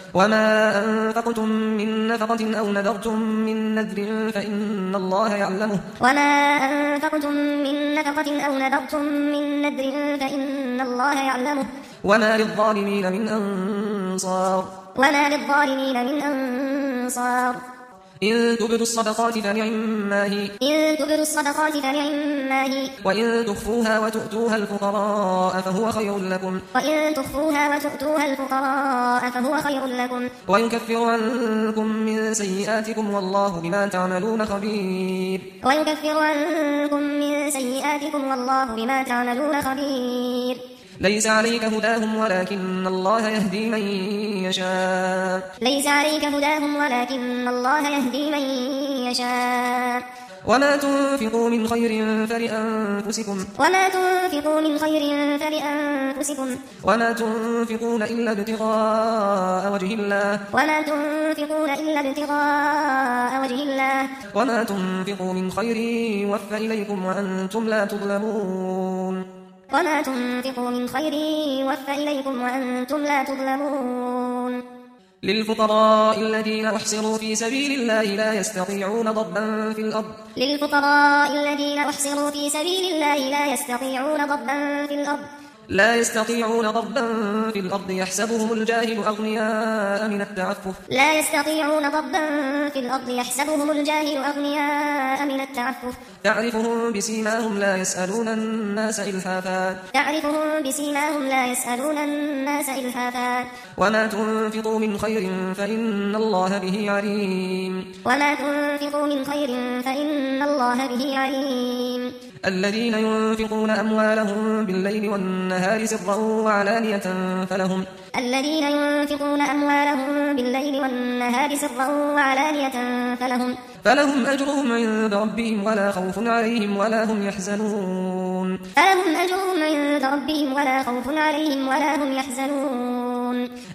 وما أنفقتم من نفقة أو نذرتم من نذر فإن الله يعلمه وما أنفقتم من نفقة أو نذرتم من نذر فإن الله يعلمه وما للظالمين من أنصار وما للظالمين من أنصار إن تبدوا الصدقات فنعما هي وإن تخفوها وتؤتوها الفقراء فهو خير لكم ويكفر عنكم من سيئاتكم والله بما تعملون خبير ليس عليك هداهم ولكن الله يهدي من يشاء وما تنفقوا من خير فلأنفسكم وما تنفقون إلا ابتغاء وجه الله وما تنفقوا من خير يوفى إليكم وأنتم لا تظلمون للفقراء الذين أحصروا في سبيل الله لا يستطيعون ضربا في الأرض يحسبهم الجاهل أغنياء من التعفف تعرفهم بسيماهم لا يسألون الناس إلحافا وما تنفقوا من خير فإن الله به عليم الذين ينفقون أموالهم بالليل والنهار سرا وعلانية فلهم أجرهم عند ربهم ولا خوف عليهم ولا هم يحزنون